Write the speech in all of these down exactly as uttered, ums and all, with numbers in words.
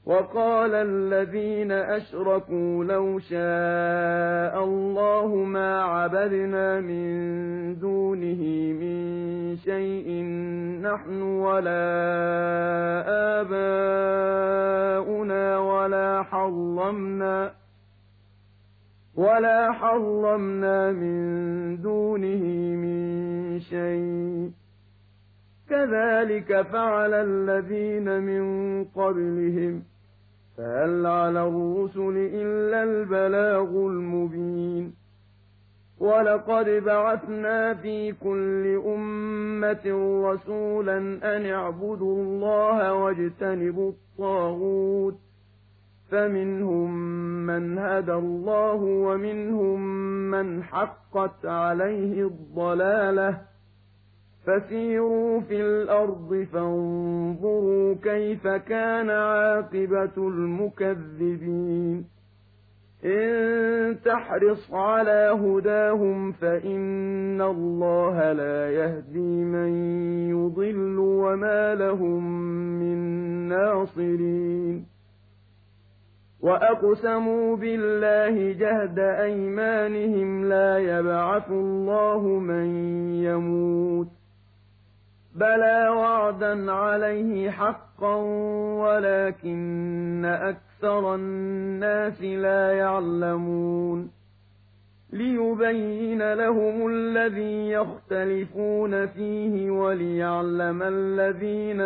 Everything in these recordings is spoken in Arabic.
وقال الذين أشركوا لو شاء الله ما عبدنا من دونه من شيء نحن ولا آباؤنا ولا حرمنا ولا حرمنا من دونه من شيء كذلك فعل الذين من قبلهم فهل على الرسل إلا البلاغ المبين ولقد بعثنا في كل أمة رسولا أن اعبدوا الله واجتنبوا الطاغوت فمنهم من هدى الله ومنهم من حقت عليه الضلالة فسيروا في الأرض فانظروا كيف كان عاقبة المكذبين إن تحرص على هداهم فإن الله لا يهدي من يضل وما لهم من ناصرين وأقسموا بالله جهد أيمانهم لا يبعث الله من يموت بلى وعدا عليه حقا ولكن أكثر الناس لا يعلمون ليبين لهم الذي يختلفون فيه وليعلم الذين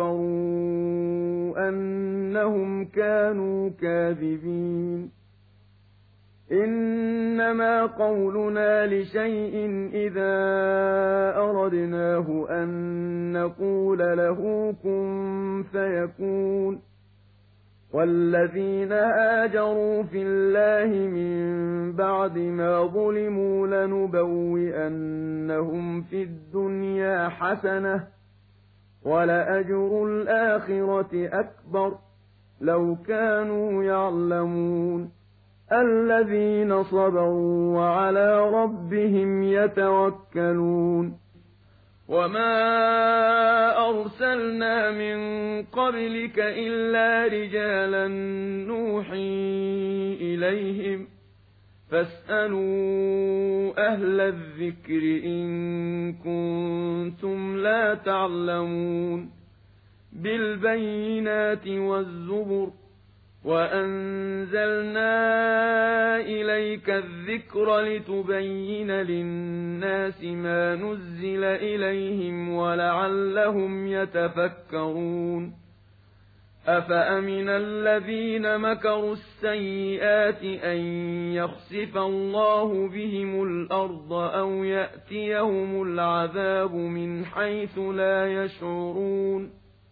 كفروا أنهم كانوا كاذبين إنما قولنا لشيء إذا أردناه أن نقول له كن فيكون والذين هاجروا في الله من بعد ما ظلموا لنبوئنهم في الدنيا حسنة ولأجر الآخرة أكبر لو كانوا يعلمون الذين صبروا وعلى ربهم يتوكلون وما أرسلنا من قبلك إلا رجالا نوحي إليهم فاسألوا أهل الذكر إن كنتم لا تعلمون بالبينات والزبر وأنزلنا إليك الذكر لتبين للناس ما نزل إليهم ولعلهم يتفكرون أفأمن الذين مكروا السيئات أن يخسف الله بهم الأرض أو يأتيهم العذاب من حيث لا يشعرون